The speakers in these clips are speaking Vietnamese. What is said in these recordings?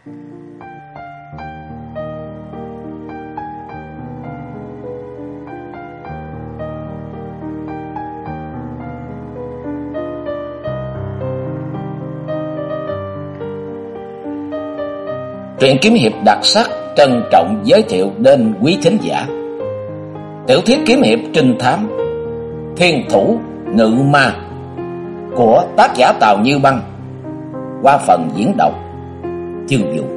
Truyện kiếm hiệp đặc sắc trân trọng giới thiệu đến quý thính giả tiểu thuyết kiếm hiệp trinh thám Thiên Thủ Ngự Ma của tác giả Tào Như Băng qua phần diễn đọc Chương Vũ.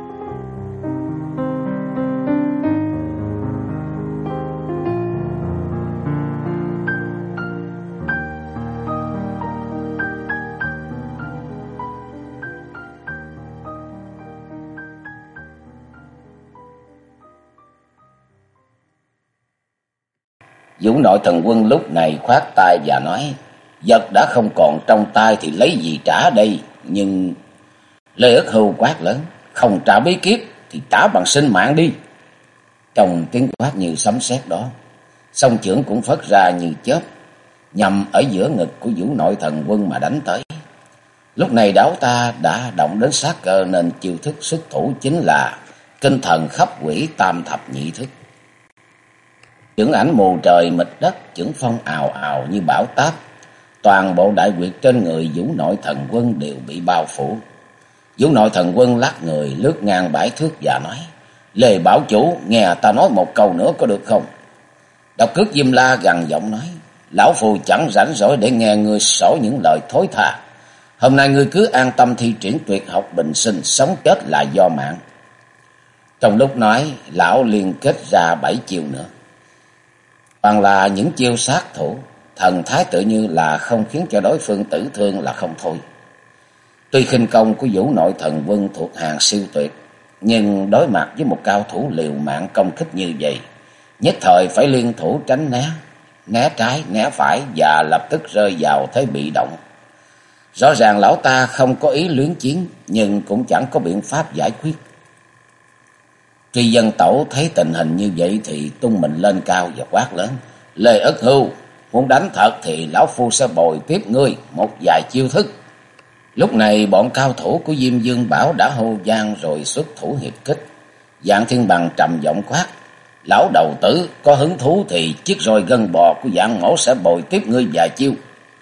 Vũ Nội Thần Quân lúc này khoát tay và nói: "Vật đã không còn trong tay thì lấy gì trả đây?" Nhưng Lê Ức Hưu quát lớn: "Không trả bí kíp thì trả bằng sinh mạng đi!" Trong tiếng quát như sấm sét đó, song chưởng cũng phất ra như chớp, nhằm ở giữa ngực của Vũ Nội Thần Quân mà đánh tới. Lúc này đảo ta đã động đến sát cơ nên chiêu thức xuất thủ chính là Kinh Thần Khắp Quỷ Tam Thập Nhị Thức. Chưởng ảnh mù trời mịt đất, chưởng phong ào ào như bão táp, toàn bộ đại quyệt trên người Vũ Nội Thần Quân đều bị bao phủ. Vũ Nội Thần Quân lắc người lướt ngang 7 thước và nói: "Lê bảo chủ, nghe ta nói một câu nữa có được không?" Độc Cước Diêm La gằn giọng nói: "Lão phù chẳng rảnh rỗi để nghe ngươi sổ những lời thối tha. Hôm nay ngươi cứ an tâm thi triển tuyệt học bình sinh, sống chết là do mạng." Trong lúc nói, lão liên kết ra 7 chiêu nữa, toàn là những chiêu sát thủ, thần thái tự như là không khiến cho đối phương tử thương là không thôi. Tuy khinh công của Vũ Nội Thần Quân thuộc hàng siêu tuyệt, nhưng đối mặt với một cao thủ liều mạng công kích như vậy, nhất thời phải liên thủ tránh né, né trái né phải và lập tức rơi vào thế bị động. Rõ ràng lão ta không có ý luyến chiến, nhưng cũng chẳng có biện pháp giải quyết. Tri Dân Tẩu thấy tình hình như vậy thì tung mình lên cao và quát lớn: "Lê Ức Hưu, muốn đánh thật thì lão phu sẽ bồi tiếp ngươi một vài chiêu thức." Lúc này bọn cao thủ của Diêm Dương Bảo đã hô vang rồi xuất thủ hiệp kích. Dạng Thiên Bằng trầm giọng quát: "Lão đầu tử, có hứng thú thì chiếc roi gân bò của Dạng Mẫu sẽ bồi tiếp ngươi vài chiêu."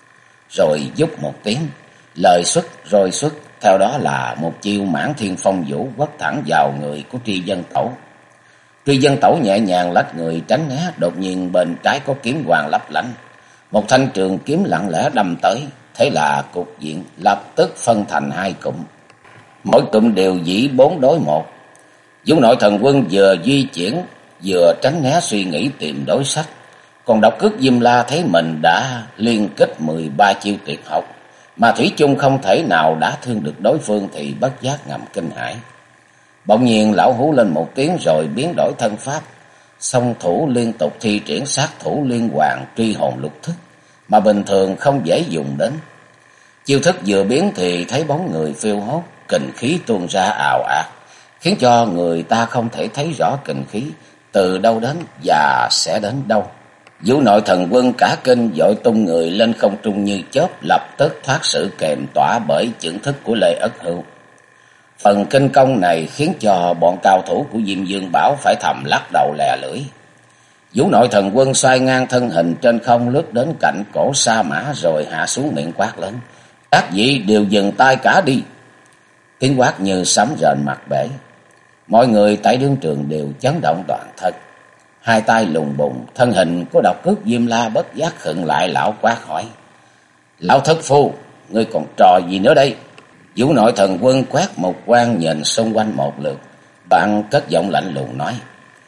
Rồi dúc một tiếng, lời xuất roi xuất, theo đó là một chiêu Mãn Thiên Phong Vũ quất thẳng vào người của Tri Dân Tẩu. Tri Dân Tẩu nhẹ nhàng lách người tránh né, đột nhiên bên trái có kiếm quang lấp lánh, một thanh trường kiếm lặng lẽ đâm tới. Thế là cục diện lập tức phân thành 2 cụm, mỗi cụm đều dĩ 4 đối 1. Vũ Nội Thần Quân vừa di chuyển vừa tránh né suy nghĩ tìm đối sách, còn Độc Cước Diêm La thấy mình đã liên kết 13 chiêu tuyệt học mà thủy chung không thể nào đả thương được đối phương thì bất giác ngầm kinh hãi. Bỗng nhiên lão hú lên một tiếng rồi biến đổi thân pháp, song thủ liên tục thi triển sát thủ liên hoàn truy hồn lục thức mà bình thường không dễ dùng đến. Chiêu thức vừa biến thì thấy bóng người phiêu hốt, kình khí tuôn ra ào ạt, khiến cho người ta không thể thấy rõ kình khí từ đâu đến và sẽ đến đâu. Vũ Nội Thần Quân cả kinh vội tung người lên không trung như chớp, lập tức thoát sự kèm tỏa bởi chưởng thức của Lê Ức Hưu. Phần kinh công này khiến cho bọn cao thủ của Diêm Dương Bảo phải thầm lắc đầu lè lưỡi. Vũ Nội Thần Quân xoay ngang thân hình trên không, lướt đến cạnh cổ sa mã rồi hạ xuống miệng quát lớn: "Các vị đều dừng tay cả đi!" Tiếng quát như sấm rền mặt bể. Mọi người tại đương trường đều chấn động toàn thân. Hai tay lùng bùng, thân hình của Độc Cước Diêm La bất giác khựng lại. Lão quát hỏi: "Lão thất phu, ngươi còn trò gì nữa đây?" Vũ Nội Thần Quân quét một quan nhìn xung quanh một lượt, bạn cất giọng lạnh lùng nói: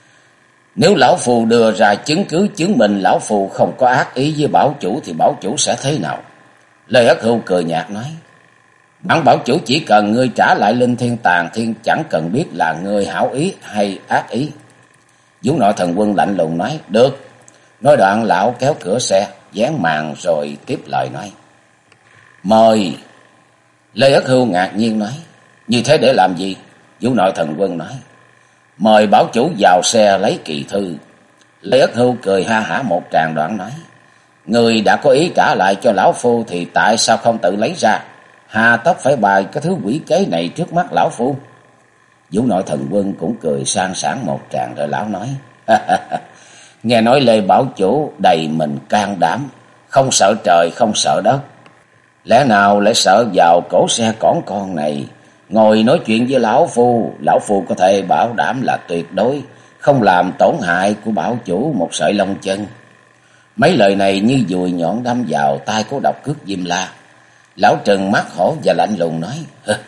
"Nếu lão phù đưa ra chứng cứ chứng minh lão phù không có ác ý với bảo chủ thì bảo chủ sẽ thế nào?" Lê Ức Hưu cười nhạt nói: "Bản bảo chủ chỉ cần ngươi trả lại Linh Thiên Tàn Thiên, chẳng cần biết là ngươi hảo ý hay ác ý." Vũ Nội Thần Quân lạnh lùng nói: "Được." Nói đoạn lão kéo cửa xe, dán màn rồi tiếp lời nói: "Mời." Lê Ức Hưu ngạc nhiên nói: "Như thế để làm gì?" Vũ Nội Thần Quân nói: "Mời bảo chủ vào xe lấy kỳ thư." Lê Ức Hưu cười ha hả một tràng đoạn nói: "Người đã có ý trả lại cho lão phu thì tại sao không tự lấy ra, hà tất phải bày cái thứ quỷ kế này trước mắt lão phu?" Vũ Nội Thần Quân cũng cười sang sảng một tràng rồi lão nói: Nghe nói Lê Bảo Chủ đầy mình can đảm, không sợ trời không sợ đất, lẽ nào lại sợ vào cổ xe cỏn con này? Ngồi nói chuyện với lão phu có thể bảo đảm là tuyệt đối không làm tổn hại của Bảo Chủ một sợi lông chân. Mấy lời này như dùi nhọn đâm vào tai của Độc Cước Diêm La. Lão trừng mắt hổ và lạnh lùng nói: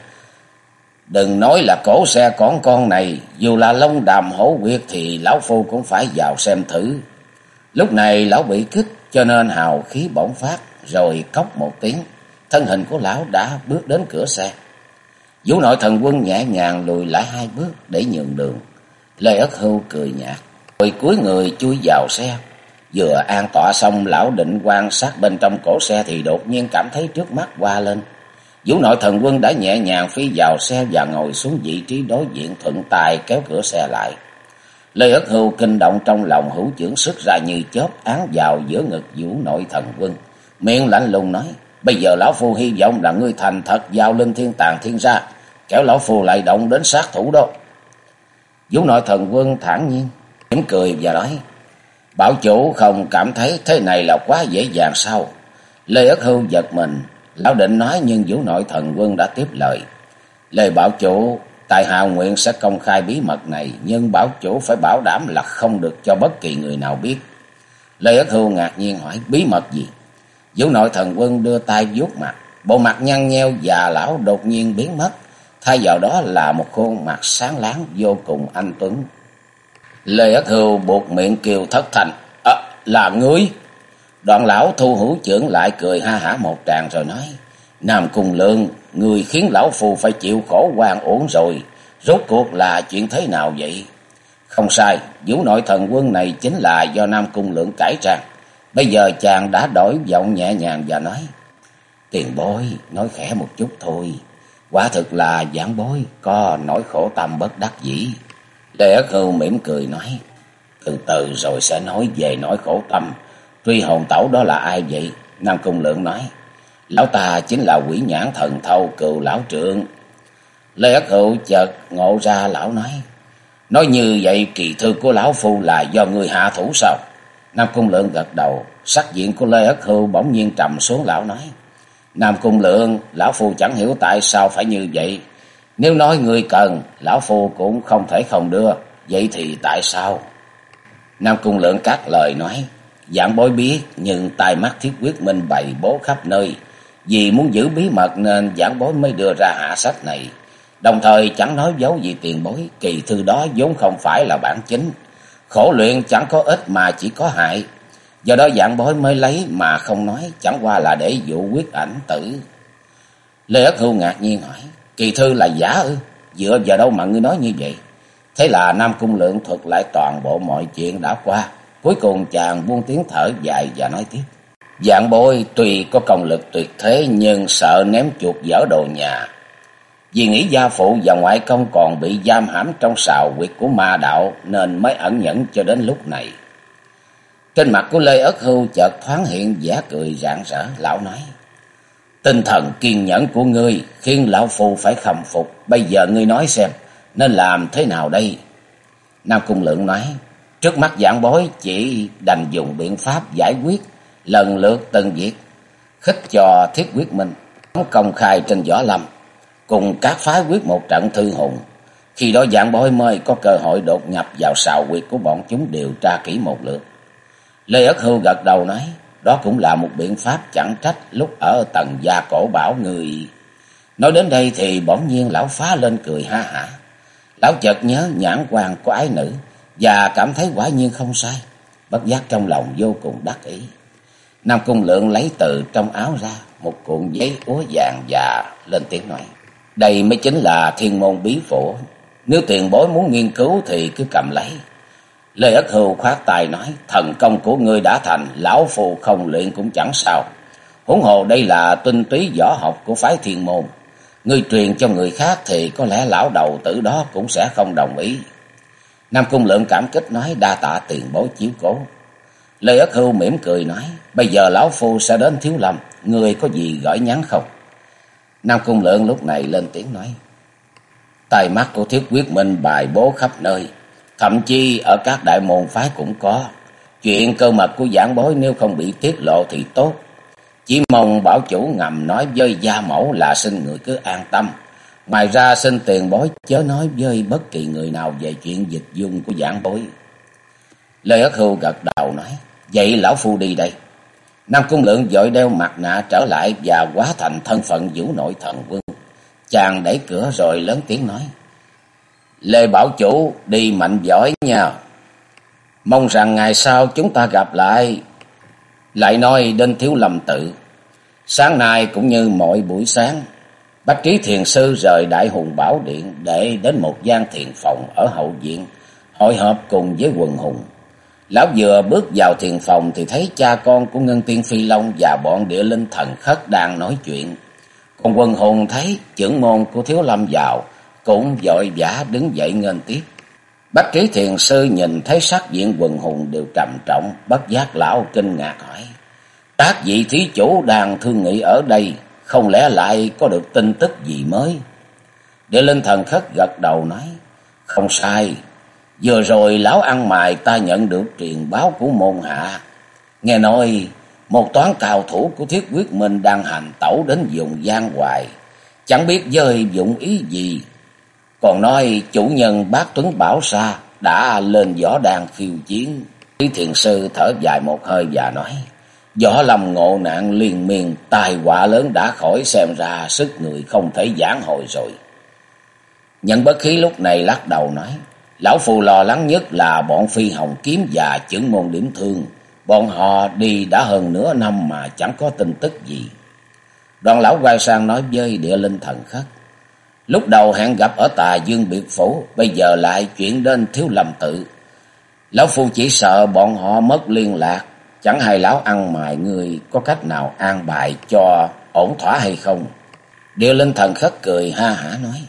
Đừng nói là cổ xe cỏn con này, dù là lông đàm hổ quyệt thì lão phu cũng phải vào xem thử. Lúc này lão bị kích cho nên hào khí bỗng phát, rồi cốc một tiếng, thân hình của lão đã bước đến cửa xe. Vũ Nội Thần Quân nhẹ nhàng lùi lại 2 bước để nhường đường. Lê Ất Hưu cười nhạt, rồi cúi người chui vào xe. Vừa an tọa xong, lão định quan sát bên trong cổ xe thì đột nhiên cảm thấy trước mắt hoa lên. Vũ Nội Thần Quân đã nhẹ nhàng phi vào xe và ngồi xuống vị trí đối diện, thuận tay kéo cửa xe lại. Lê Ất Hưu kinh động trong lòng, hữu chưởng sức ra như chớp án vào giữa ngực Vũ Nội Thần Quân, miệng lạnh lùng nói: Bây giờ lão phu hy vọng là ngươi thành thật giao linh thiên tàng thiên ra, kéo lão phu lại động đến sát thủ đó. Vũ Nội Thần Quân thản nhiên mỉm cười và nói: Bảo Chủ không cảm thấy thế này là quá dễ dàng sao? Lê Ất Hưu giật mình, lão định nói nhưng Vũ Nội Thần Quân đã tiếp lời: Lê Bảo Chủ, tại hạ nguyện sẽ công khai bí mật này, nhưng Bảo Chủ phải bảo đảm là không được cho bất kỳ người nào biết. Lê Ất Hưu ngạc nhiên hỏi: Bí mật gì? Vũ Nội Thần Quân đưa tay vuốt mặt, bộ mặt nhăn nheo già lão đột nhiên biến mất, thay vào đó là một khuôn mặt sáng láng vô cùng anh tuấn. Lê Ất Hưu buộc miệng kêu thất thanh: Là ngươi? Đoạn lão thu hữu chưởng lại cười ha hả một tràng rồi nói: Nam Cung Lượng, người khiến lão phu phải chịu khổ oan uổng rồi, rốt cuộc là chuyện thế nào vậy? Không sai, Vũ Nội Thần Quân này chính là do Nam Cung Lượng cải trang. Bây giờ chàng đã đổi giọng nhẹ nhàng và nói: Tiền bối, nói khẽ một chút thôi, quả thực là giảng bối có nỗi khổ tâm bất đắc dĩ. Lê Ất Hưu mỉm cười nói: Từ từ rồi sẽ nói về nỗi khổ tâm. Truy hồn tẩu đó là ai vậy? Nam Cung Lượng nói: Lão ta chính là Quỷ Nhãn Thần Thâu Cừu lão trượng. Lê Ất Hưu chợt ngộ ra, lão nói như vậy kỳ thư của lão phu là do người hạ thủ sao? Nam Cung Lượng gật đầu. Sắc diện của Lê Ất Hưu bỗng nhiên trầm xuống, lão nói: Nam Cung Lượng, lão phu chẳng hiểu tại sao phải như vậy. Nếu nói người cần, lão phu cũng không thể không đưa. Vậy thì tại sao? Nam Cung Lượng cắt lời nói: Giảng bối biết, nhưng tai mắt thiết quyết minh bày bố khắp nơi. Vì muốn giữ bí mật nên giảng bối mới đưa ra hạ sách này. Đồng thời chẳng nói giấu gì tiền bối, kỳ thư đó vốn không phải là bản chính. Khổ luyện chẳng có ích mà chỉ có hại. Do đó giảng bối mới lấy mà không nói, chẳng qua là để dụ quyết ảnh tử. Lê Ất Hưu ngạc nhiên hỏi: Kỳ thư là giả ư? Dựa vào đâu mà ngươi nói như vậy? Thế là Nam Cung Lượng thuật lại toàn bộ mọi chuyện đã qua. Cuối cùng chàng buông tiếng thở dài và nói tiếp: Vạn bối tuy có công lực tuyệt thế, nhưng sợ ném chuột dở đồ nhà. Vì nghĩ gia phụ và ngoại công còn bị giam hãm trong sào huyệt của ma đạo, nên mới ẩn nhẫn cho đến lúc này. Trên mặt của Lê Ất Hưu chợt thoáng hiện vẻ cười rạng rỡ. Lão nói: Tinh thần kiên nhẫn của ngươi khiến lão phu phải khâm phục. Bây giờ ngươi nói xem nên làm thế nào đây? Nam Cung Lượng nói: Trước mắt giảng bối chỉ đành dùng biện pháp giải quyết lần lượt từng việc, khích cho Thiết Quyết Minh công khai trên võ lâm, cùng các phái quyết một trận thư hùng. Khi đó giảng bối mới có cơ hội đột nhập vào sào huyệt của bọn chúng điều tra kỹ một lượt. Lê Ất Hưu gật đầu nói: Đó cũng là một biện pháp, chẳng trách lúc ở Tần Gia Cổ Bảo người. Nói đến đây thì bỗng nhiên lão phá lên cười ha hả. Lão chợt nhớ nhãn quan của ái nữ và cảm thấy quả nhiên không sai, bất giác trong lòng vô cùng đắc ý. Nam Cung Lượng lấy từ trong áo ra một cuộn giấy úa vàng và lên tiếng nói: Đây mới chính là Thiên Môn Bí Phổ. Nếu tiền bối muốn nghiên cứu thì cứ cầm lấy. Lê Ất Hưu khoát tay nói: Thần công của ngươi đã thành, lão phù không luyện cũng chẳng sao. Huống hồ đây là tinh túy võ học của phái Thiên Môn. Ngươi truyền cho người khác thì có lẽ lão đầu tử đó cũng sẽ không đồng ý. Nam Cung Lượng cảm kích nói: Đa tạ tiền bối chiếu cố. Lê Ất Hưu mỉm cười nói: Bây giờ lão phu sẽ đến Thiếu Lâm, ngươi có gì gửi nhắn không? Nam Cung Lượng lúc này lên tiếng nói: Tai mắt của Thiết Quyết Minh bài bố khắp nơi, thậm chí ở các đại môn phái cũng có. Chuyện cơ mật của Giảng Bối nếu không bị tiết lộ thì tốt. Chỉ mong bảo chủ ngầm nói với gia mẫu là xin người cứ an tâm. Ngoài ra xin tiền bối chớ nói với bất kỳ người nào về chuyện dịch dung của Giảng Bối. Lê Ất Hưu gật đầu nói, vậy lão phu đi đây. Nam Cung Lượng vội đeo mặt nạ trở lại và hóa thành thân phận Vũ Nội Thần Quân. Chàng đẩy cửa rồi lớn tiếng nói, Lê bảo chủ đi mạnh giỏi nha. Mong rằng ngày sau chúng ta gặp lại. Lại nói đến Thiếu Lâm Tự. Sáng nay cũng như mọi buổi sáng, Bách Trí Thiền Sư rời Đại Hùng Bảo Điện để đến một gian thiền phòng ở hậu viện, hội họp cùng với quần hùng. Lão vừa bước vào thiền phòng thì thấy cha con của Ngân Tiên Phi Long và bọn Địa Linh Thần Khất đang nói chuyện. Còn quần hùng thấy trưởng môn của Thiếu Lâm vào, cũng vội vã đứng dậy nghênh tiếp. Bách Trí Thiền Sư nhìn thấy sắc diện quần hùng đều trầm trọng, bất giác lão kinh ngạc hỏi, các vị thí chủ đang thương nghị ở đây, không lẽ lại có được tin tức gì mới? Địa Linh Thần Khất gật đầu nói, không sai, vừa rồi lão ăn mày ta nhận được truyền báo của môn hạ. Nghe nói một toán cao thủ của Thiết Quyết Minh đang hành tẩu đến vùng Giang Hoài, chẳng biết với dụng ý gì. Còn nói chủ nhân Bác Tuấn Bảo Sa đã lên võ đàn khiêu chiến. Lý Thiền Sư thở dài một hơi và nói, võ lâm ngộ nạn liên miên, tai họa lớn đã khỏi, xem ra sức người không thể vãn hồi rồi. Nhận Bất Khí lúc này lắc đầu nói, lão phu lo lắng nhất là bọn Phi Hồng Kiếm và Chưởng Môn Điểm Thương. Bọn họ đi đã hơn nửa năm mà chẳng có tin tức gì. Đoàn lão quay sang nói với Địa Linh Thần Khất, lúc đầu hẹn gặp ở Tà Dương Biệt Phủ, bây giờ lại chuyển đến Thiếu Lâm Tự. Lão phu chỉ sợ bọn họ mất liên lạc, chẳng hay lão ăn mài người có cách nào an bài cho ổn thỏa hay không? Địa Linh Thần Khất cười ha hả nói,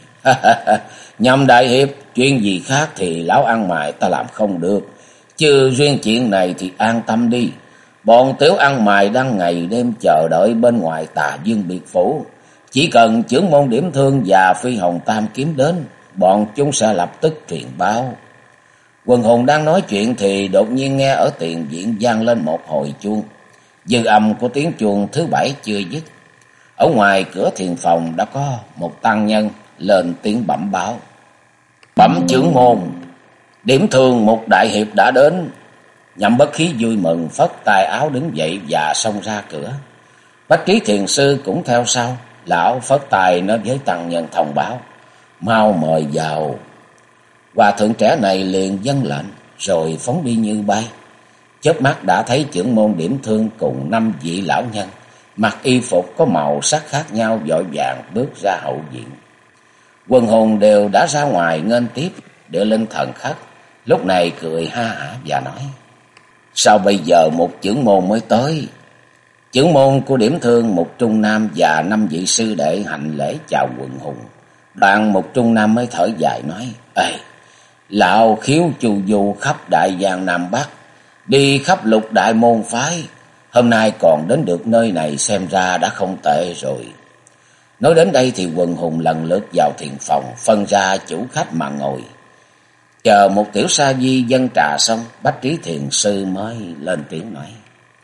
nhầm đại hiệp, chuyện gì khác thì lão ăn mài ta làm không được, chứ riêng chuyện này thì an tâm đi. Bọn tiểu ăn mài đang ngày đêm chờ đợi bên ngoài Tà Dương Biệt Phủ. Chỉ cần Chưởng Môn Điểm Thương và Phi Hồng Tam Kiếm đến, bọn chúng sẽ lập tức truyền báo. Quần hùng đang nói chuyện thì đột nhiên nghe ở tiền viện vang lên một hồi chuông. Dư âm của tiếng chuông thứ 7 chưa dứt. Ở ngoài cửa thiền phòng đã có một tăng nhân lên tiếng bẩm báo, bẩm trưởng môn, Điểm Thương một đại hiệp đã đến. Nhậm Bất Khí vui mừng phất tay áo đứng dậy và xông ra cửa. Bách Trí Thiền Sư cũng theo sau. Lão phất tay nói với tăng nhân thông báo, mau mời vào. Hòa thượng trẻ này liền vâng lệnh rồi phóng đi như bay. Chớp mắt đã thấy Chưởng Môn Điểm Thương cùng 5 vị lão nhân mặc y phục có màu sắc khác nhau vội vàng bước ra hậu viện. Quần hùng đều đã ra ngoài nghênh tiếp. Địa Linh Thần Khất lúc này cười ha hả và nói, sao bây giờ một trưởng môn mới tới? Trưởng môn của Điểm Thương Mục Trung Nam và 5 vị sư đệ hành lễ chào quần hùng. Đoạn Mục Trung Nam mới thở dài nói, ê, lão khiếu chu du khắp đại giang Nam Bắc, đi khắp lục đại môn phái, hôm nay còn đến được nơi này xem ra đã không tệ rồi. Nói đến đây thì quần hùng lần lượt vào thiền phòng, phân ra chủ khách mà ngồi. Chờ một tiểu sa di dâng trà xong, Bách Trí Thiền Sư mới lên tiếng nói,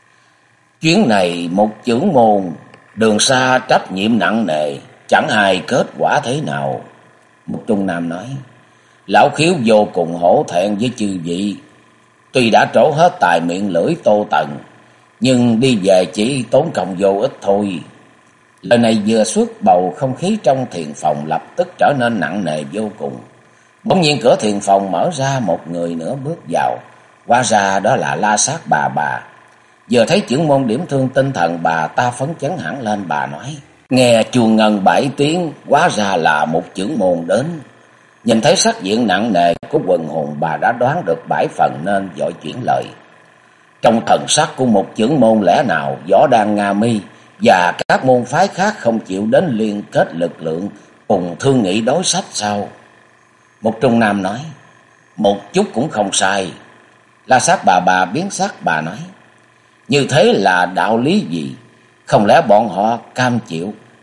chuyến này một chưởng môn đường xa trách nhiệm nặng nề, chẳng hay kết quả thế nào. Một Trung Nam nói, lão khiếu vô cùng hổ thẹn với chư vị, tuy đã trổ hết tài miệng lưỡi Tô Tần, nhưng đi về chỉ tốn công vô ích thôi. Lời này vừa xuất, bầu không khí trong thiền phòng lập tức trở nên nặng nề vô cùng. Bỗng nhiên cửa thiền phòng mở ra, một người nữa bước vào. Hóa ra đó là La Sát bà. Vừa thấy Chưởng Môn Điểm Thương, tinh thần bà ta phấn chấn hẳn lên. Bà nói, nghe chuông ngân 7 tiếng, hóa ra là một trưởng môn đến. Nhìn thấy sắc diện nặng nề của quần hùng, bà đã đoán được 7 phần nên vội chuyển lời. Trong thần sắc của một trưởng môn, lẽ nào Võ Đan Nga Mi và các môn phái khác không chịu đến liên kết lực lượng cùng thương nghị đối sách sao? Một Trung Nam nói, một chút cũng không sai. La Sát bà biến sắc, bà nói, như thế là đạo lý gì? Không lẽ bọn họ cam chịu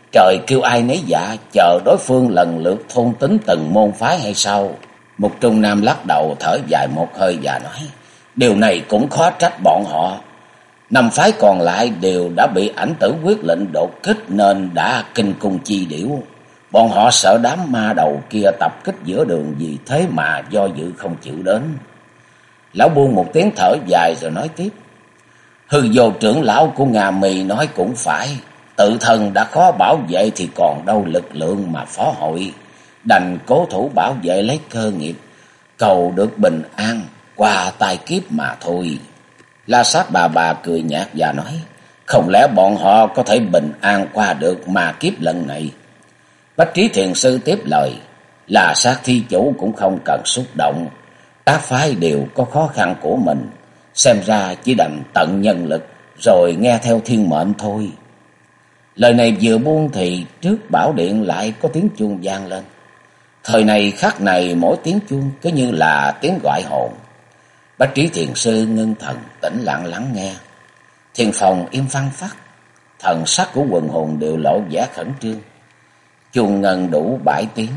Trời kêu ai nấy dạ, chờ đối phương lần lượt thôn tính từng môn phái hay sao? Một trung nam lắc đầu thở dài một hơi và nói, điều này cũng khó trách bọn họ. 5 phái còn lại đều đã bị ảnh tử quyết lệnh đột kích nên đã kinh cung chi điểu. Bọn họ sợ đám ma đầu kia tập kích giữa đường, vì thế mà do dự không chịu đến. Lão buông một tiếng thở dài rồi nói tiếp, Hư Vô trưởng lão của Nga Mi nói cũng phải, tự thân đã khó bảo vệ thì còn đâu lực lượng mà phó hội, đành cố thủ bảo vệ lấy cơ nghiệp, cầu được bình an qua tai kiếp mà thôi. La Sát bà cười nhạt và nói, không lẽ bọn họ có thể bình an qua được ma kiếp lần này? Bách Trí Thiền Sư tiếp lời, La Sát thi chủ cũng không cần xúc động, các phái đều có khó khăn của mình, xem ra chỉ đành tận nhân lực rồi nghe theo thiên mệnh thôi. Lời này vừa buông thì trước bảo điện lại có tiếng chuông vang lên. Thời này khắc này mỗi tiếng chuông cứ như là tiếng gọi hồn. Bách Trí Thiền Sư ngưng thần tĩnh lặng lắng nghe. Thiền phòng im phăng phắc, thần sắc của quần hồn đều lộ vẻ khẩn trương. Chuông ngân đủ 7 tiếng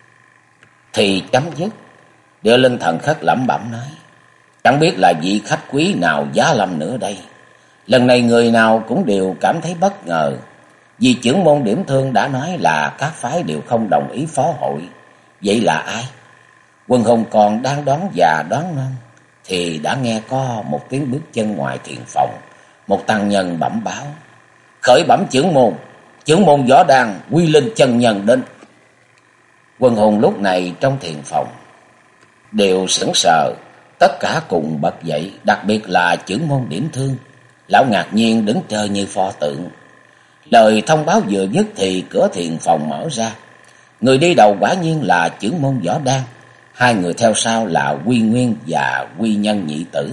thì chấm dứt. Địa Linh Thần khất lẩm bẩm nói, chẳng biết là vị khách quý nào giá lâm nữa đây. Lần này người nào cũng đều cảm thấy bất ngờ, vì trưởng môn Điểm Thương đã nói là các phái đều không đồng ý phó hội. Vậy là ai? Quần hồn còn đang đoán già đoán non thì đã nghe có một tiếng bước chân ngoài thiền phòng. Một tăng nhân bẩm báo, khởi bẩm trưởng môn Võ Đan Quy Linh chân nhân đến. Quần hồn lúc này trong thiền phòng đều sững sờ, tất cả cùng bật dậy, đặc biệt là trưởng môn Điểm Thương. Lão ngạc nhiên đứng trơ như pho tượng. Lời thông báo vừa dứt thì cửa thiền phòng mở ra. Người đi đầu quả nhiên là trưởng môn Võ Đan, hai người theo sau là Quy Nguyên và Quy Nhân nhị tử.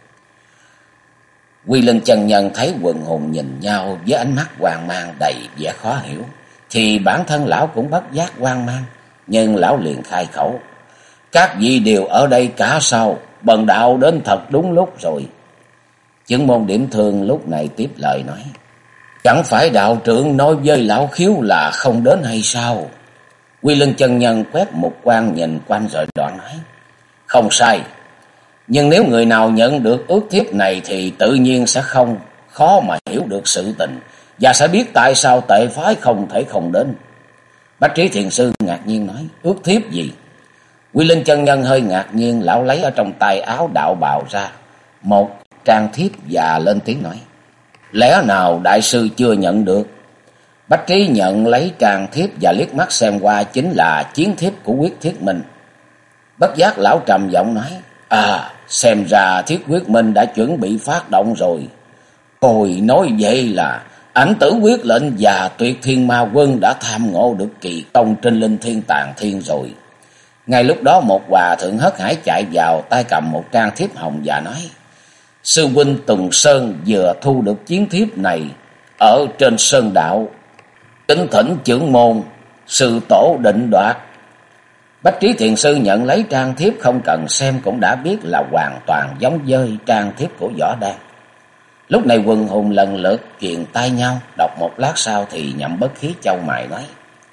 Quy Linh chân nhân thấy quần hồn nhìn nhau với ánh mắt hoang mang đầy vẻ khó hiểu, thì bản thân lão cũng bất giác hoang mang, nhưng lão liền khai khẩu, các vị đều ở đây cả sao? Bần đạo đến thật đúng lúc rồi. Trưởng môn Điểm Thương lúc này tiếp lời nói, chẳng phải đạo trưởng nói với lão Khiếu là không đến hay sao? Quy Linh chân nhân quét một quan nhìn quanh rồi đoạn nói, không sai, nhưng nếu người nào nhận được ước thiếp này thì tự nhiên sẽ không khó mà hiểu được sự tình, và sẽ biết tại sao tệ phái không thể không đến. Bách Trí Thiền Sư ngạc nhiên nói, ước thiếp gì? Quy Linh chân nhân hơi ngạc nhiên, lão lấy ở trong tay áo đạo bào ra một trang thiếp và lên tiếng nói, lẽ nào đại sư chưa nhận được? Bách Trí nhận lấy trang thiếp và liếc mắt xem qua, chính là chiến thiếp của Quyết Thiết Minh. Bất giác lão trầm giọng nói, xem ra Thiết Quyết Minh đã chuẩn bị phát động rồi. Ôi, nói vậy là ảnh tử quyết lệnh và Tuyệt Thiên Ma Quân đã tham ngộ được kỳ công trên Linh Thiên Tàn Thiên rồi. Ngay lúc đó một hòa thượng hớt hải chạy vào, tay cầm một trang thiếp hồng và nói, sư huynh Tùng Sơn vừa thu được chiến thiếp này ở trên sơn đạo, kính thỉnh trưởng môn sư tổ định đoạt. Bách Trí Thiền Sư nhận lấy trang thiếp, không cần xem cũng đã biết là hoàn toàn giống với trang thiếp của Võ Đan. Lúc này quần hùng lần lượt truyền tay nhau, đọc một lát sau thì Nhậm Bất Khí chau mày nói,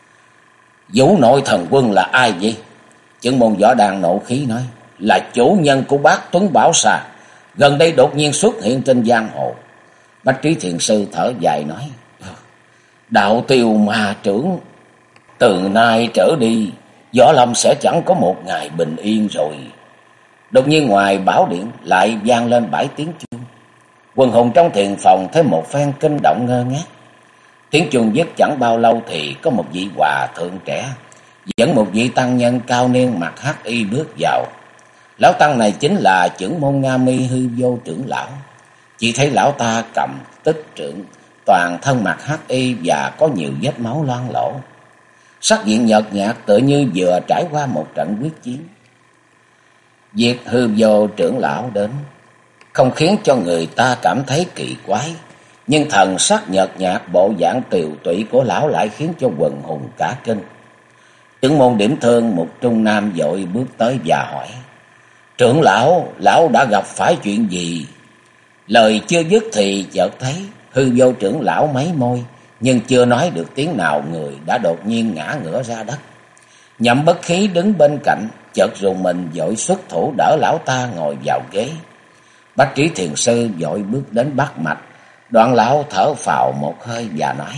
Vũ Nội Thần Quân là ai vậy? Trưởng môn Võ Đan nộ khí nói, là chủ nhân của bác Tuấn Bảo Xà, gần đây đột nhiên xuất hiện trên giang hồ. Bách Trí Thiền Sư thở dài nói, đạo tiêu ma trưởng, từ nay trở đi Võ Lâm sẽ chẳng có một ngày bình yên rồi. Đột nhiên ngoài bảo điện lại vang lên 7 tiếng chuông. Quần hùng trong thiền phòng thấy một phen kinh động ngơ ngác. Tiếng chuông dứt chẳng bao lâu thì có một vị hòa thượng trẻ dẫn một vị tăng nhân cao niên mặc hắc y bước vào. Lão tăng này chính là trưởng môn Nga Mi Hư Vô trưởng lão. Chỉ thấy lão ta cầm tích trượng, toàn thân mặc hắc y và có nhiều vết máu loang lổ. Sắc diện nhợt nhạt tựa như vừa trải qua một trận quyết chiến. Việc Hư Vô trưởng lão đến không khiến cho người ta cảm thấy kỳ quái, nhưng thần sắc nhợt nhạt bộ dạng tiều tụy của lão lại khiến cho quần hùng cả kinh. Trưởng môn Điểm Thương một trung nam vội bước tới và hỏi, trưởng lão đã gặp phải chuyện gì? Lời chưa dứt thì chợt thấy Hư Vô trưởng lão mấy môi, nhưng chưa nói được tiếng nào, người đã đột nhiên ngã ngửa ra đất. Nhậm Bất Khí đứng bên cạnh chợt rùng mình, vội xuất thủ đỡ lão ta ngồi vào ghế. Bách Trí Thiền Sư vội bước đến bắt mạch. Đoạn lão thở phào một hơi và nói: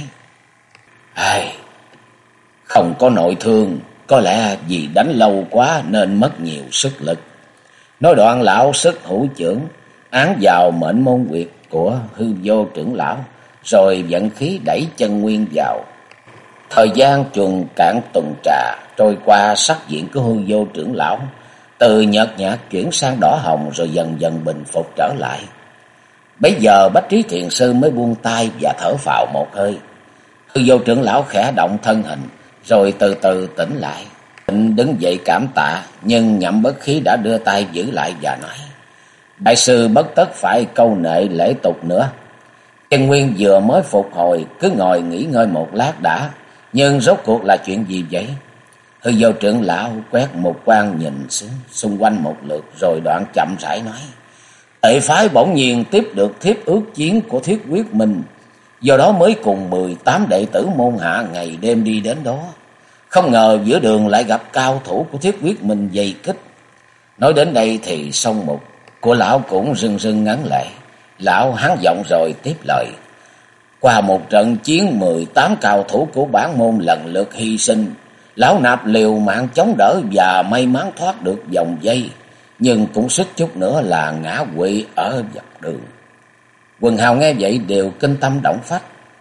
không có nội thương, có lẽ vì đánh lâu quá nên mất nhiều sức lực. Nói đoạn lão sức hữu chưởng án vào mệnh môn quyệt của Hư Vô trưởng lão, rồi vận khí đẩy chân nguyên vào. Thời gian chuồn cạn tuần trà trôi qua, sắc diện của Hư Vô trưởng lão từ nhợt nhạt chuyển sang đỏ hồng, rồi dần dần bình phục trở lại. Bấy giờ Bách Trí Thiền Sư mới buông tay và thở phào một hơi. Hư Vô trưởng lão khẽ động thân hình, rồi từ từ tỉnh lại. Định đứng dậy cảm tạ, nhưng Nhậm Bất Khí đã đưa tay giữ lại và nói: đại sư bất tất phải câu nệ lễ tục nữa. Chân nguyên vừa mới phục hồi, cứ ngồi nghỉ ngơi một lát đã. Nhưng rốt cuộc là chuyện gì vậy? Hư Vô trưởng lão quét một quan nhìn xuống xung quanh một lượt, rồi đoạn chậm rãi nói: Tệ phái bỗng nhiên tiếp được thiếp ước chiến của Thiết Quyết Minh, do đó mới cùng 18 đệ tử môn hạ ngày đêm đi đến đó. Không ngờ giữa đường lại gặp cao thủ của Thiết Quyết Minh dày kích. Nói đến đây thì song mục của lão cũng rưng rưng ngấn lệ. Lão hắn giọng rồi tiếp lời: qua một trận chiến 18 cao thủ của bản môn lần lượt hy sinh, lão nạp liều mạng chống đỡ và may mắn thoát được vòng dây, nhưng cũng suýt chút nữa là ngã quỵ ở dọc đường. Quần hào nghe vậy đều kinh tâm động phách.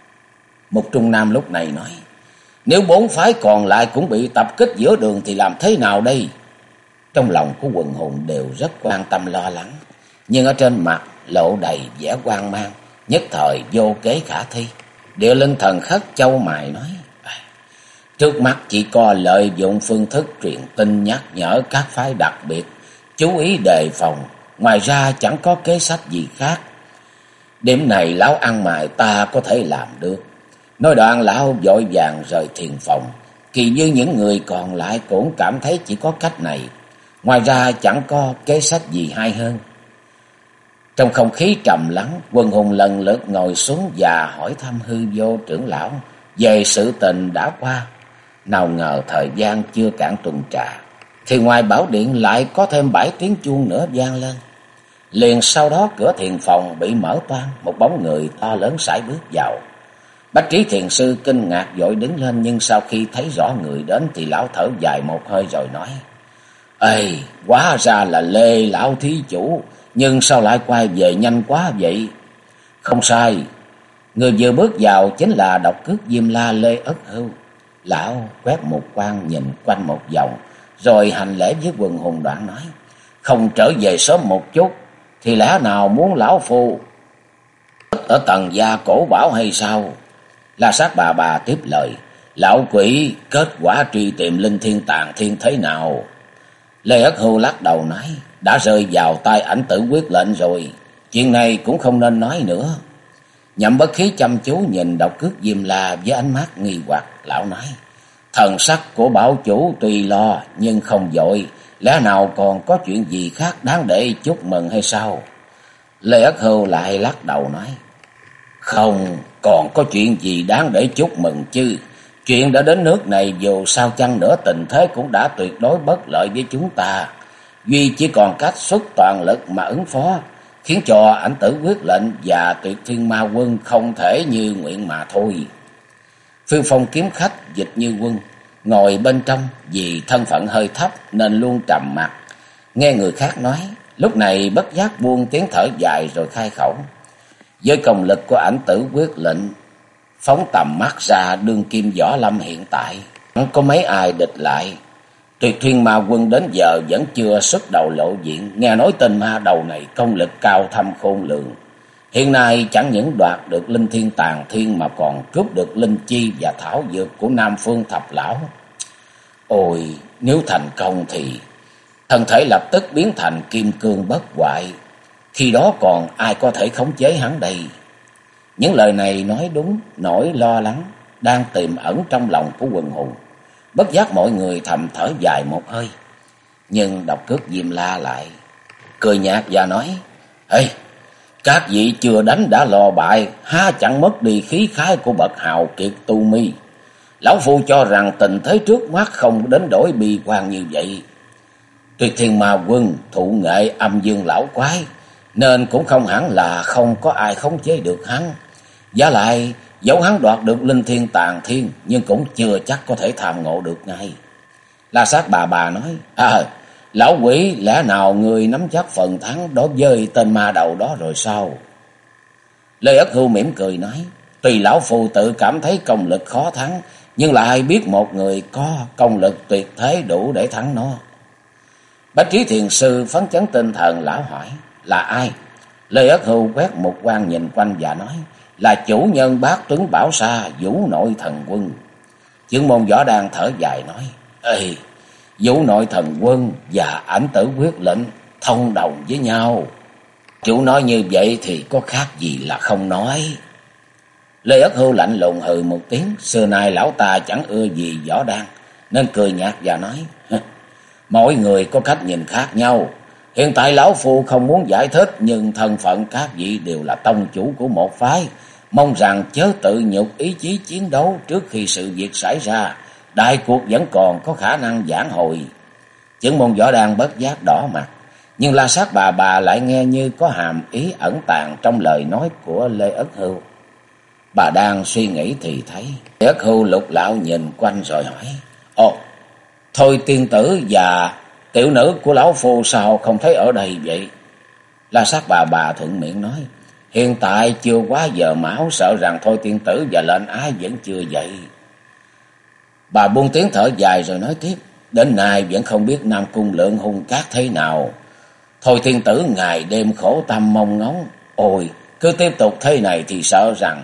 Một trung nam lúc này nói: nếu 4 phái còn lại cũng bị tập kích giữa đường thì làm thế nào đây? Trong lòng của quần hùng đều rất quan tâm lo lắng, nhưng ở trên mặt lộ đầy vẻ hoang mang, nhất thời vô kế khả thi. Địa Linh Thần Khất chau mày nói: trước mắt chỉ có lợi dụng phương thức truyền tin nhắc nhở các phái đặc biệt chú ý đề phòng, ngoài ra chẳng có kế sách gì khác. Điểm này lão ăn mày ta có thể làm được. Nói đoạn lão vội vàng rời thiền phòng. Kỳ như những người còn lại cũng cảm thấy chỉ có cách này, ngoài ra chẳng có kế sách gì hay hơn. Trong không khí trầm lắng, quần hùng lần lượt ngồi xuống và hỏi thăm Hư Vô trưởng lão về sự tình đã qua. Nào ngờ thời gian chưa cạn tuần trà thì ngoài bảo điện lại có thêm 7 tiếng chuông nữa vang lên. Liền sau đó cửa thiền phòng bị mở toang, một bóng người to lớn sải bước vào. Bách Trí Thiền Sư kinh ngạc vội đứng lên, nhưng sau khi thấy rõ người đến thì lão thở dài một hơi rồi nói: hóa ra là Lê lão thí chủ, nhưng sao lại quay về nhanh quá vậy? Không sai, người vừa bước vào chính là độc cước Diêm La Lê Ất Hưu. Lão quét một quan nhìn quanh một vòng, rồi hành lễ với quần hùng đoạn nói: không trở về sớm một chút thì lẽ nào muốn lão phu ở Tần gia cổ bảo hay sao? La Sát bà tiếp lời: lão quỷ, kết quả truy tìm linh thiên tàng thiên thế nào? Lê Ất Hưu lắc đầu nói: đã rơi vào tay Ảnh Tử Quyết Lệnh rồi, chuyện này cũng không nên nói nữa. Nhậm Bất Khí chăm chú nhìn độc cước Diêm La với ánh mắt nghi hoặc. Lão nói: thần sắc của bảo chủ tuy lo nhưng không vội, lẽ nào còn có chuyện gì khác đáng để chúc mừng hay sao? Lê Ất Hưu lại lắc đầu nói: không còn có chuyện gì đáng để chúc mừng chứ. Chuyện đã đến nước này, dù sao chăng nữa tình thế cũng đã tuyệt đối bất lợi với chúng ta. Duy chỉ còn cách xuất toàn lực mà ứng phó, khiến cho Ảnh Tử Quyết Lệnh và Tuyệt Thiên Ma Quân không thể như nguyện mà thôi. Phiêu Phong kiếm khách Dịch Như Quân ngồi bên trong, vì thân phận hơi thấp nên luôn trầm mặc, nghe người khác nói. Lúc này bất giác buông tiếng thở dài rồi khai khẩu: với công lực của Ảnh Tử Quyết Lệnh, phóng tầm mắt ra đương kim võ lâm hiện tại, không có mấy ai địch lại. Tuyệt Thiên Ma Quân đến giờ vẫn chưa xuất đầu lộ diện. Nghe nói tên ma đầu này công lực cao thâm khôn lường, hiện nay chẳng những đoạt được linh thiên tàng thiên mà còn cướp được linh chi và thảo dược của Nam Phương Thập Lão. Ôi, nếu thành công thì thân thể lập tức biến thành kim cương bất hoại, khi đó còn ai có thể khống chế hắn đây? Những lời này nói đúng nỗi lo lắng đang tiềm ẩn trong lòng của quần hùng. Bất giác mọi người thầm thở dài một hơi. Nhưng độc cước Diêm La lại cười nhạt và nói: Các vị chưa đánh đã lo bại, há chẳng mất đi khí khái của bậc hào kiệt tu mi. Lão phu cho rằng tình thế trước mắt không đến đổi bi quan như vậy. Tuyệt Thiên Ma Quân thụ nghệ âm dương lão quái, nên cũng không hẳn là không có ai khống chế được hắn. Giả lại, dẫu hắn đoạt được linh thiên tàn thiên, nhưng cũng chưa chắc có thể tham ngộ được ngay. La Sát bà nói, lão quỷ, lẽ nào người nắm chắc phần thắng đối với tên ma đầu đó rồi sao? Lê Ất Hưu mỉm cười nói, tuy lão phu tự cảm thấy công lực khó thắng, nhưng lại biết một người có công lực tuyệt thế đủ để thắng nó. Bách Trí Thiền Sư phấn chấn tinh thần, lão hỏi, là ai? Lê Ất Hưu quét một quan nhìn quanh và nói, là chủ nhân Bát Tuấn Bảo Sa, Vũ Nội Thần Quân. Chưởng môn Võ Đan thở dài nói, ê, Vũ Nội Thần Quân và Ảnh Tử Quyết Lệnh thông đồng với nhau. Chủ nói như vậy thì có khác gì là không nói. Lê Ất Hưu lạnh lùng hừ một tiếng, xưa nay lão ta chẳng ưa gì Võ Đan, nên cười nhạt và nói, mỗi người có cách nhìn khác nhau. Hiện tại lão phu không muốn giải thích, nhưng thân phận các vị đều là tông chủ của một phái, mong rằng chớ tự nhục ý chí chiến đấu trước khi sự việc xảy ra. Đại cuộc vẫn còn có khả năng vãn hồi. Chưởng môn Võ Đan bất giác đỏ mặt, nhưng La Sát bà lại nghe như có hàm ý ẩn tàng trong lời nói của Lê Ất Hưu. Bà đang suy nghĩ thì thấy Lê Ất Hưu lục lạo nhìn quanh rồi hỏi, ồ, Thôi tiên tử và tiểu nữ của lão phu sao không thấy ở đây vậy? La Sát bà thuận miệng nói, hiện tại chưa quá giờ mão, sợ rằng Thôi tiên tử và lệnh ái vẫn chưa dậy. Bà buông tiếng thở dài rồi nói tiếp, đến nay vẫn không biết Nam Cung Lượng hung cát thế nào. Thôi tiên tử ngày đêm khổ tâm mong ngóng, ôi cứ tiếp tục thế này thì sợ rằng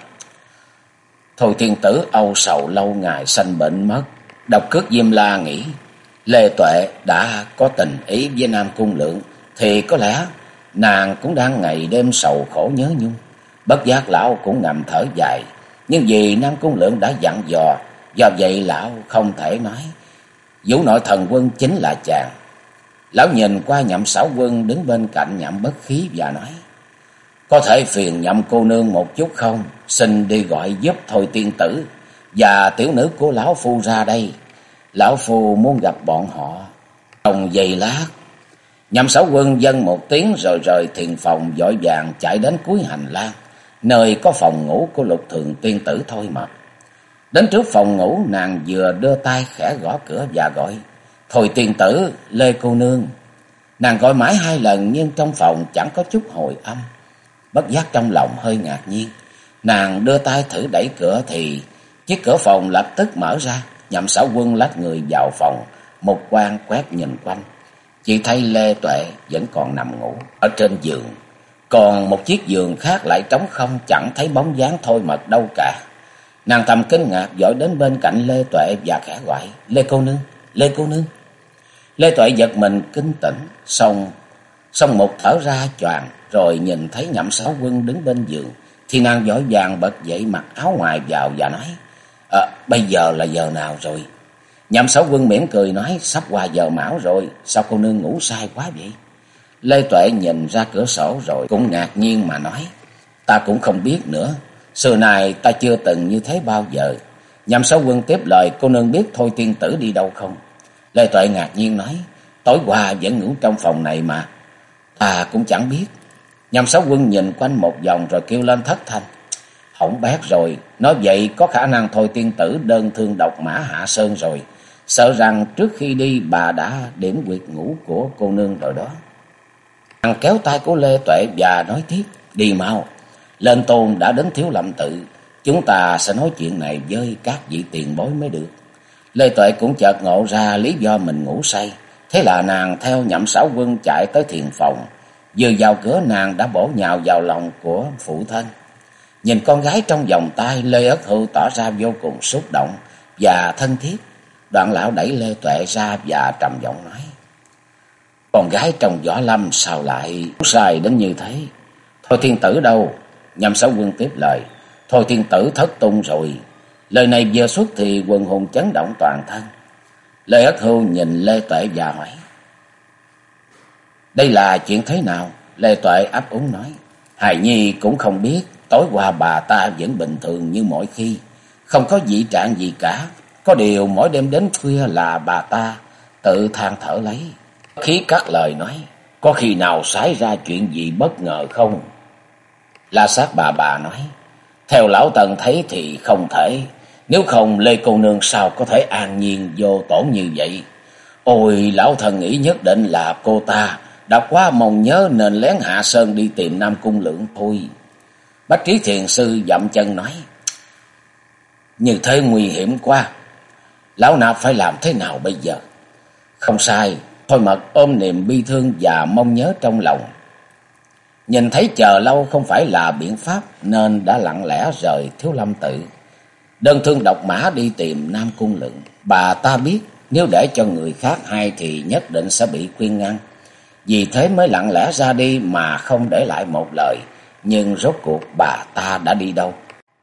Thôi tiên tử âu sầu lâu ngày sanh bệnh mất. Độc Cước Diêm La nghĩ, Lê Tuệ đã có tình ý với Nam Cung Lượng, thì có lẽ nàng cũng đang ngày đêm sầu khổ nhớ nhung. Bất giác lão cũng ngầm thở dài, nhưng vì Nam Cung Lượng đã dặn dò, do vậy lão không thể nói Vũ Nội Thần Quân chính là chàng. Lão nhìn qua Nhậm Xảo Quân đứng bên cạnh Nhậm Bất Khí và nói, có thể phiền Nhậm cô nương một chút không? Xin đi gọi giúp Thôi tiên tử và tiểu nữ của lão phu ra đây. Lão phu muốn gặp bọn họ. Trong giây lát, Nhậm Xảo Quân dâng một tiếng rồi rời thiền phòng vội vàng chạy đến cuối hành lang, nơi có phòng ngủ của Lục Thường tiên tử Thôi Mật. Đến trước phòng ngủ, nàng vừa đưa tay khẽ gõ cửa và gọi, Thôi tiên tử, Lê cô nương. Nàng gọi mãi 2 lần nhưng trong phòng chẳng có chút hồi âm. Bất giác trong lòng hơi ngạc nhiên, nàng đưa tay thử đẩy cửa thì chiếc cửa phòng lập tức mở ra. Nhậm Xảo Quân lách người vào phòng, một quan quét nhìn quanh, chỉ thấy Lê Tuệ vẫn còn nằm ngủ ở trên giường, còn một chiếc giường khác lại trống không, chẳng thấy bóng dáng Thôi Mật đâu cả. Nàng thầm kinh ngạc vội đến bên cạnh Lê Tuệ và khẽ gọi, Lê cô nương, Lê cô nương. Lê Tuệ giật mình kinh tỉnh, xong một thở ra choàng, rồi nhìn thấy Nhậm Xảo Quân đứng bên giường thì nàng vội vàng bật dậy, mặc áo ngoài vào và nói, bây giờ là giờ nào rồi? Nhậm Xảo Quân mỉm cười nói, sắp qua giờ mão rồi, sao cô nương ngủ say quá vậy? Lê Tuệ nhìn ra cửa sổ rồi cũng ngạc nhiên mà nói, ta cũng không biết nữa, xưa này ta chưa từng như thế bao giờ. Nhậm Xảo Quân tiếp lời, cô nương biết Thôi tiên tử đi đâu không? Lê Tuệ ngạc nhiên nói, tối qua vẫn ngủ trong phòng này mà. Ta cũng chẳng biết. Nhậm Xảo Quân nhìn quanh một vòng rồi kêu lên thất thanh, hỏng bét rồi, nói vậy có khả năng Thôi tiên tử đơn thương độc mã hạ sơn rồi. Sợ rằng trước khi đi bà đã điểm quyệt ngủ của cô nương rồi đó. Nàng kéo tay của Lê Tuệ và nói tiếp, đi mau, lên tôn đã đến Thiếu Lâm Tự, chúng ta sẽ nói chuyện này với các vị tiền bối mới được. Lê Tuệ cũng chợt ngộ ra lý do mình ngủ say, thế là nàng theo Nhậm Xảo Quân chạy tới thiền phòng. Vừa vào cửa nàng đã bổ nhào vào lòng của phụ thân. Nhìn con gái trong vòng tay, Lê Ất Hưu tỏ ra vô cùng xúc động và thân thiết. Đoạn lão đẩy Lê Tuệ ra và trầm giọng nói, con gái trong võ lâm sao lại sai đến như thế? Thôi tiên tử đâu? Nhậm Xảo Quân tiếp lời, Thôi tiên tử thất tung rồi. Lời này vừa xuất thì quần hùng chấn động toàn thân. Lê Ất Hưu nhìn Lê Tuệ và hỏi, đây là chuyện thế nào? Lê Tuệ ấp úng nói, Hài Nhi cũng không biết, tối qua bà ta vẫn bình thường như mọi khi, không có dị trạng gì cả. Có điều mỗi đêm đến khuya là bà ta tự than thở lấy. Khí cắt lời nói, có khi nào xảy ra chuyện gì bất ngờ không? La Sát bà nói, theo lão Tần thấy thì không thể, nếu không Lê cô nương sao có thể an nhiên vô tổn như vậy. Ôi, lão thần nghĩ nhất định là cô ta đã quá mong nhớ nên lén hạ sơn đi tìm Nam Cung Lượng thôi. Bách Trí Thiền Sư dậm chân nói, như thế nguy hiểm quá, lão nạp phải làm thế nào bây giờ? Không sai, Thôi Mật ôm niềm bi thương và mong nhớ trong lòng. Nhìn thấy chờ lâu không phải là biện pháp nên đã lặng lẽ rời Thiếu Lâm Tự, đơn thương độc mã đi tìm Nam Cung Lượng. Bà ta biết nếu để cho người khác hay thì nhất định sẽ bị khuyên ngăn, vì thế mới lặng lẽ ra đi mà không để lại một lời. Nhưng rốt cuộc bà ta đã đi đâu?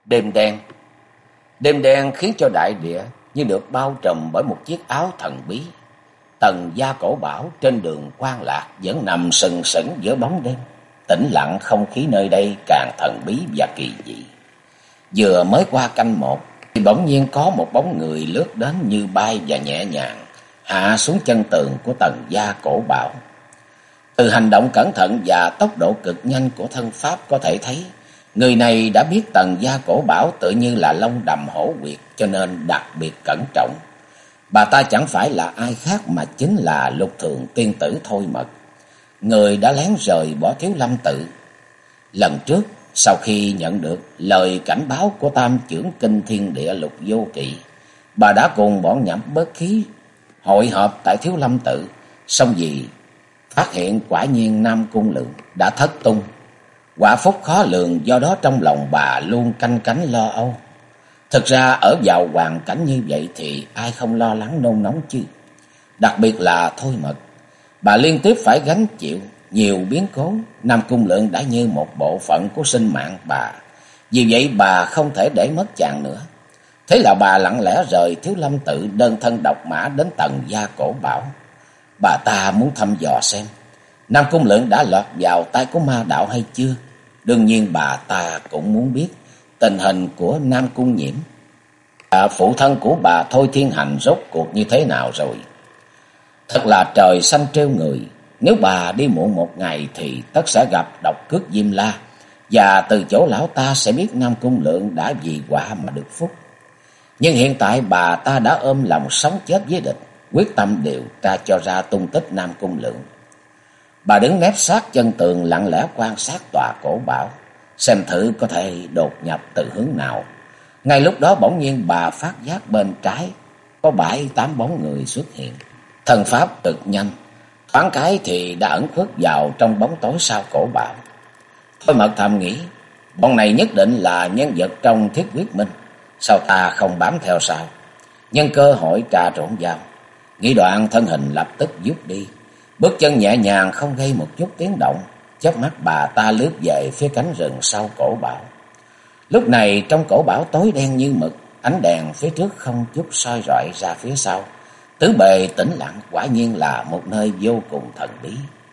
Đêm đen khiến cho đại địa như được bao trùm bởi một chiếc áo thần bí. Tần Gia Cổ Bảo trên đường Quan Lạc vẫn nằm sừng sững giữa bóng đêm. Tĩnh lặng, không khí nơi đây càng thần bí và kỳ dị. Vừa mới qua canh một thì bỗng nhiên có một bóng người lướt đến như bay và nhẹ nhàng hạ xuống chân tường của Tần Gia Cổ Bảo. Từ hành động cẩn thận và tốc độ cực nhanh của thân pháp có thể thấy, người này đã biết Tần Gia Cổ Bảo tự như là lông đầm hổ quyệt, cho nên đặc biệt cẩn trọng. Bà ta chẳng phải là ai khác mà chính là Lục Thường tiên tử Thôi Mật, người đã lén rời bỏ Thiếu Lâm Tự. Lần trước, sau khi nhận được lời cảnh báo của Tam Chưởng Kinh Thiên Địa Lục Vô Kỵ, bà đã cùng bọn Nhậm Bớt Khí hội họp tại Thiếu Lâm Tự, song vì phát hiện quả nhiên Nam Cung Lượng đã thất tung. Quả phúc khó lường, do đó trong lòng bà luôn canh cánh lo âu. Thực ra ở vào hoàn cảnh như vậy thì ai không lo lắng nôn nóng chứ. Đặc biệt là Thôi Mật, bà liên tiếp phải gánh chịu nhiều biến cố. Nam Cung Lượng đã như một bộ phận của sinh mạng bà, vì vậy bà không thể để mất chàng nữa. Thế là bà lặng lẽ rời Thiếu Lâm Tự, đơn thân độc mã đến Tần Gia Cổ Bảo. Bà ta muốn thăm dò xem Nam Cung Lượng đã lọt vào tay của ma đạo hay chưa. Đương nhiên bà ta cũng muốn biết tình hình của Nam Cung Nhiễm, phụ thân của bà Thôi Thiên Hành, rốt cuộc như thế nào rồi. Thật là trời xanh trêu người, nếu bà đi muộn một ngày thì tất sẽ gặp độc cước Diêm La, và từ chỗ lão ta sẽ biết Nam Cung Lượng đã vì quả mà được phúc. Nhưng hiện tại bà ta đã ôm lòng sống chết với địch, quyết tâm điều tra cho ra tung tích Nam Cung Lượng. Bà đứng nép sát chân tường lặng lẽ quan sát tòa cổ bảo, xem thử có thể đột nhập từ hướng nào. Ngay lúc đó bỗng nhiên bà phát giác bên trái có 7-8 bóng người xuất hiện. Thần pháp cực nhanh, thoáng cái thì đã ẩn khuất vào trong bóng tối sau cổ bảo. Thôi Mật thầm nghĩ, bọn này nhất định là nhân vật trong Thiết Quyết Minh, sao ta không bám theo sao? Nhân cơ hội trà trộn vào. Nghĩ đoạn thân hình lập tức rút đi, bước chân nhẹ nhàng không gây một chút tiếng động. Chớp mắt bà ta lướt về phía cánh rừng sau cổ bảo. Lúc này trong cổ bảo tối đen như mực, ánh đèn phía trước không chút soi rọi ra phía sau. Tứ bề tĩnh lặng, quả nhiên là một nơi vô cùng thần bí.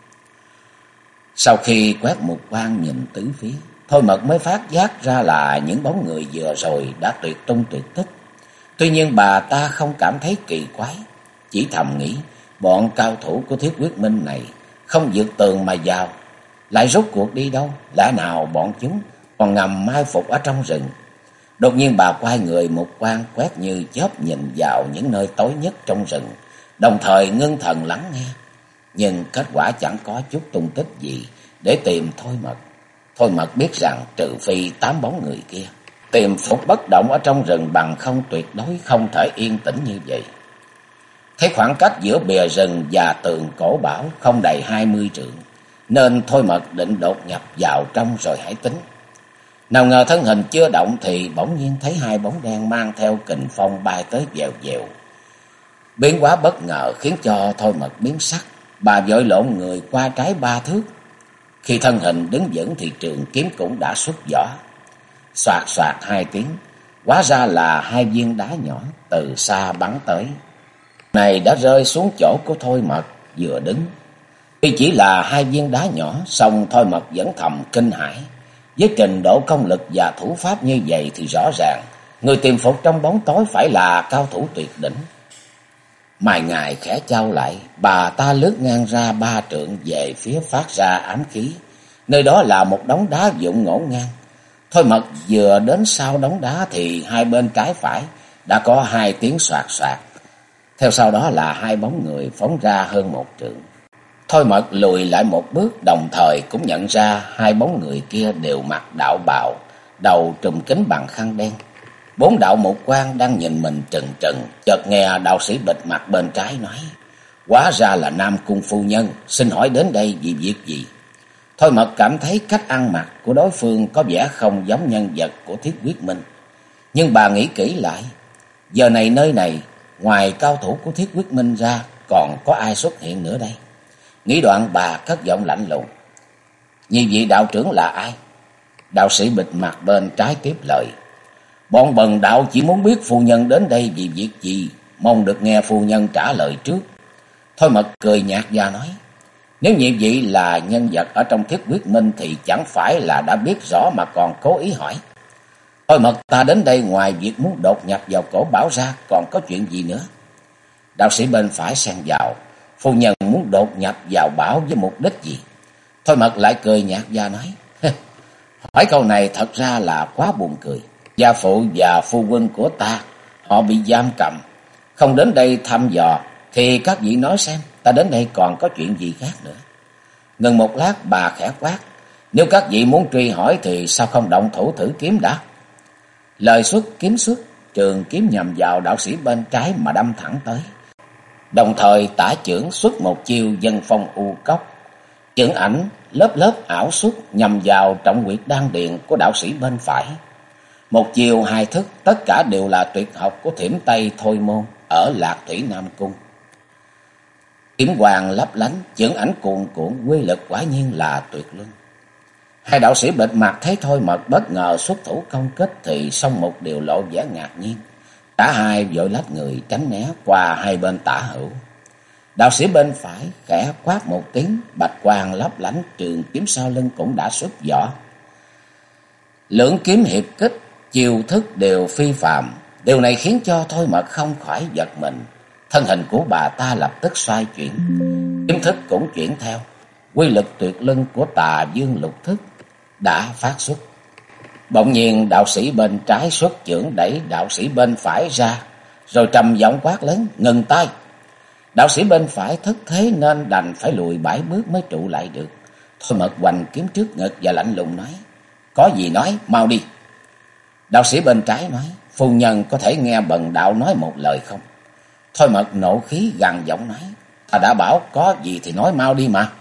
Sau khi quét một quan nhìn tứ phía, Thôi Mật mới phát giác ra là những bóng người vừa rồi đã tuyệt tung tuyệt tích. Tuy nhiên bà ta không cảm thấy kỳ quái, chỉ thầm nghĩ bọn cao thủ của Thiết Quyết Minh này không vượt tường mà vào, lại rốt cuộc đi đâu? Lẽ nào bọn chúng còn ngầm mai phục ở trong rừng? Đột nhiên bà quay người một quan quét như chớp nhìn vào những nơi tối nhất trong rừng, đồng thời ngưng thần lắng nghe. Nhưng kết quả chẳng có chút tung tích gì để tìm Thôi Mật. Thôi Mật biết rằng trừ phi 8 bóng người kia tìm phục bất động ở trong rừng, bằng không tuyệt đối không thể yên tĩnh như vậy. Thấy khoảng cách giữa bìa rừng và tường cổ bảo không đầy 20 trượng, nên Thôi Mật định đột nhập vào trong rồi hãy tính. Nào ngờ thân hình chưa động thì bỗng nhiên thấy 2 bóng đen mang theo kình phong bay tới vèo vèo. Biến hóa bất ngờ khiến cho Thôi Mật biến sắc, bà vội lộn người qua trái 3 thước. Khi thân hình đứng vững thì trường kiếm cũng đã xuất vỏ. Xoạt xoạt 2 tiếng, hóa ra là 2 viên đá nhỏ từ xa bắn tới. Này đã rơi xuống chỗ của Thôi Mật vừa đứng. Tuy chỉ là 2 viên đá nhỏ, song Thôi Mật vẫn thầm kinh hãi. Với trình độ công lực và thủ pháp như vậy thì rõ ràng người tiềm phục trong bóng tối phải là cao thủ tuyệt đỉnh. Mày ngài khẽ chau lại, bà ta lướt ngang ra 3 trượng về phía phát ra ám khí. Nơi đó là một đống đá vụn ngổn ngang. Thôi Mật vừa đến sau đống đá thì hai bên trái phải đã có 2 tiếng soạt soạt. Theo sau đó là 2 bóng người phóng ra hơn 1 trượng. Thôi Mật lùi lại một bước, đồng thời cũng nhận ra 2 bóng người kia đều mặc đạo bào, đầu trùm kín bằng khăn đen. 4 đạo mục quan đang nhìn mình trừng trừng, chợt nghe đạo sĩ bịt mặt bên trái nói: "Hóa ra là Nam Cung phu nhân, xin hỏi đến đây vì việc gì?" Thôi Mật cảm thấy cách ăn mặc của đối phương có vẻ không giống nhân vật của Thiết Quyết Minh. Nhưng bà nghĩ kỹ lại, giờ này nơi này, ngoài cao thủ của Thiết Quyết Minh ra, còn có ai xuất hiện nữa đây? Nghĩ đoạn bà cất giọng lạnh lùng: "Nhị vị đạo trưởng là ai?" Đạo sĩ bịt mặt bên trái tiếp lời: "Bọn bần đạo chỉ muốn biết phu nhân đến đây vì việc gì, mong được nghe phu nhân trả lời trước." Thôi Mật cười nhạt và nói: "Nếu nhị vị là nhân vật ở trong Thiết Quyết Minh thì chẳng phải là đã biết rõ mà còn cố ý hỏi. Thôi Mật ta đến đây ngoài việc muốn đột nhập vào cổ bảo ra, còn có chuyện gì nữa?" Đạo sĩ bên phải xen vào: "Phu nhân muốn đột nhập vào bảo với mục đích gì?" Thôi Mật lại cười nhạt và nói: "Hỏi câu này thật ra là quá buồn cười. Gia phụ và phu quân của ta, họ bị giam cầm, không đến đây thăm dò, thì các vị nói xem, ta đến đây còn có chuyện gì khác nữa." Ngừng một lát bà khẽ quát: "Nếu các vị muốn truy hỏi thì sao không động thủ thử kiếm đã?" Lời xuất kiếm xuất, trường kiếm nhằm vào đạo sĩ bên trái mà đâm thẳng tới. Đồng thời tả chưởng xuất một chiêu dân phong u cốc. Chưởng ảnh lớp lớp ảo xuất nhằm vào trọng huyệt đan điền của đạo sĩ bên phải. Một chiều 2 thức, tất cả đều là tuyệt học của Thiểm Tây Thôi Môn ở Lạc Thủy Nam Cung. Kiếm quang lấp lánh, chưởng ảnh cuồn cuộn, quy lực quả nhiên là tuyệt luân. Hai đạo sĩ bịt mặt thấy Thôi Mật bất ngờ xuất thủ công kích thì song một điều lộ vẻ ngạc nhiên. Cả hai vội lách người tránh né qua hai bên tả hữu. Đạo sĩ bên phải khẽ quát một tiếng, bạch quang lấp lánh, trường kiếm sau lưng cũng đã xuất vỏ. Lưỡng kiếm hiệp kích, chiêu thức đều phi phàm. Điều này khiến cho Thôi Mật không khỏi giật mình. Thân hình của bà ta lập tức xoay chuyển, kiếm thức cũng chuyển theo. Quy lực tuyệt luân của Tà Dương Lục Thức đã phát xuất. Bỗng nhiên đạo sĩ bên trái xuất chưởng đẩy đạo sĩ bên phải ra, rồi trầm giọng quát lớn: "Ngừng tay!" Đạo sĩ bên phải thất thế nên đành phải lùi 7 bước mới trụ lại được. Thôi Mật hoành kiếm trước ngực và lạnh lùng nói: "Có gì nói, mau đi." Đạo sĩ bên trái nói: "Phu nhân có thể nghe bần đạo nói một lời không?" Thôi Mật nộ khí gằn giọng nói: "Ta đã bảo có gì thì nói mau đi mà."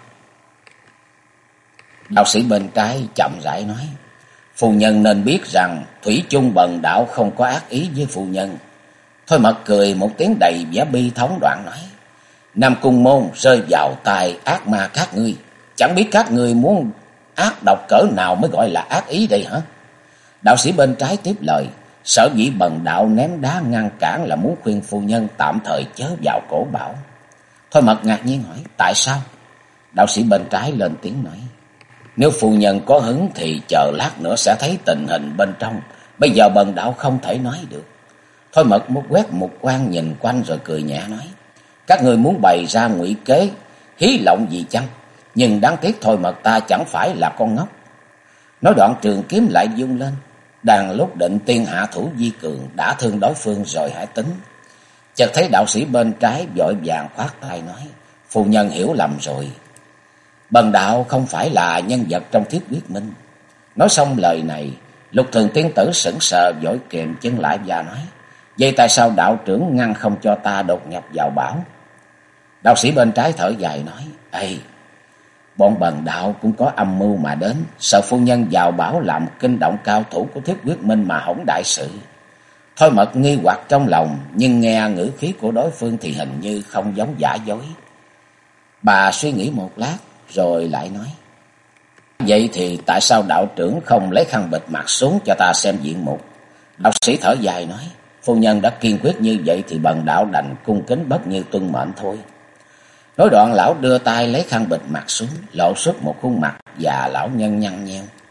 Đạo sĩ bên trái chậm rãi nói: "Phu nhân nên biết rằng thủy chung bần đạo không có ác ý với phu nhân." Thôi Mật cười một tiếng đầy vẻ bi thống đoạn nói: "Nam Cung môn rơi vào tay ác ma các ngươi, chẳng biết các ngươi muốn ác độc cỡ nào mới gọi là ác ý đây hả?" Đạo sĩ bên trái tiếp lời: "Sở dĩ bần đạo ném đá ngăn cản là muốn khuyên phu nhân tạm thời chớ vào cổ bảo." Thôi Mật ngạc nhiên hỏi: "Tại sao?" Đạo sĩ bên trái lên tiếng nói: "Nếu phu nhân có hứng thì chờ lát nữa sẽ thấy tình hình bên trong. Bây giờ bần đạo không thể nói được." Thôi Mật một quét một quan nhìn quanh rồi cười nhẹ nói: "Các người muốn bày ra ngụy kế, hí lộng gì chăng? Nhưng đáng tiếc Thôi Mật ta chẳng phải là con ngốc." Nói đoạn trường kiếm lại vung lên. Đang lúc định tiên hạ thủ vi cường, đã thương đối phương rồi hãy tính. Chợt thấy đạo sĩ bên trái vội vàng khoát tay nói: "Phu nhân hiểu lầm rồi. Bần đạo không phải là nhân vật trong Thiết Quyết Minh." Nói xong lời này, Lục Thường tiên tử sững sờ vội kiềm chân lại và nói: "Vậy tại sao đạo trưởng ngăn không cho ta đột nhập vào bảo?" Đạo sĩ bên trái thở dài nói: "Ây, bọn bần đạo cũng có âm mưu mà đến, sợ phu nhân vào bảo làm kinh động cao thủ của Thiết Quyết Minh mà hỏng đại sự." Thôi Mật nghi hoặc trong lòng, nhưng nghe ngữ khí của đối phương thì hình như không giống giả dối. Bà suy nghĩ một lát rồi lại nói: "Vậy thì tại sao đạo trưởng không lấy khăn bịt mặt xuống cho ta xem diện mục?" Đạo sĩ thở dài nói: "Phu nhân đã kiên quyết như vậy thì bần đạo đành cung kính bất như tuân mệnh thôi." Nói đoạn lão đưa tay lấy khăn bịt mặt xuống, lộ xuất một khuôn mặt và lão nhân nhăn nheo.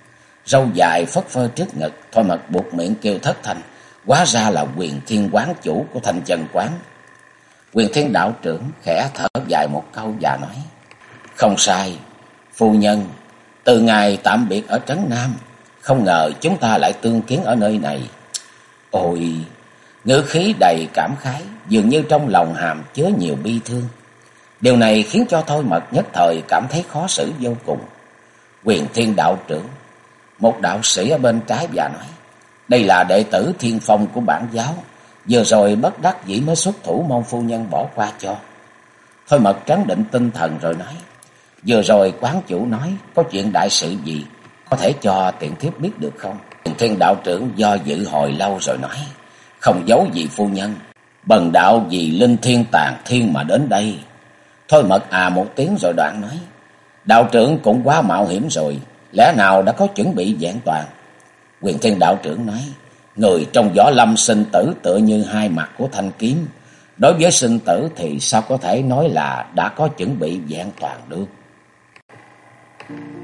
râu dài phất phơ trước ngực. Thôi Mật buột miệng kêu thất thanh, hóa ra là Quyền Thiên quán chủ của Thanh Chân quán. Quyền Thiên đạo trưởng khẽ thở dài một câu và nói: "Không sai, phu nhân, từ ngày tạm biệt ở trấn Nam, không ngờ chúng ta lại tương kiến ở nơi này." Ôi, ngữ khí đầy cảm khái, dường như trong lòng hàm chứa nhiều bi thương. Điều này khiến cho Thôi Mật nhất thời cảm thấy khó xử vô cùng. Quyền Thiên đạo trưởng, một đạo sĩ ở bên trái, và nói: "Đây là đệ tử Thiên Phong của bản giáo, vừa rồi bất đắc dĩ mới xuất thủ, mong phu nhân bỏ qua cho." Thôi Mật trấn định tinh thần rồi nói: "Vừa rồi quán chủ nói có chuyện đại sự gì, có thể cho tiện thiếp biết được không?" Quyền Thiên đạo trưởng do dự hồi lâu rồi nói: "Không giấu gì phu nhân, bần đạo vì linh thiên tàn thiên mà đến đây." Thôi Mật một tiếng rồi đoạn nói: "Đạo trưởng cũng quá mạo hiểm rồi, lẽ nào đã có chuẩn bị vẹn toàn?" Quyền Thiên đạo trưởng nói: "Người trong võ lâm sinh tử tựa như hai mặt của thanh kiếm, đối với sinh tử thì sao có thể nói là đã có chuẩn bị vẹn toàn được."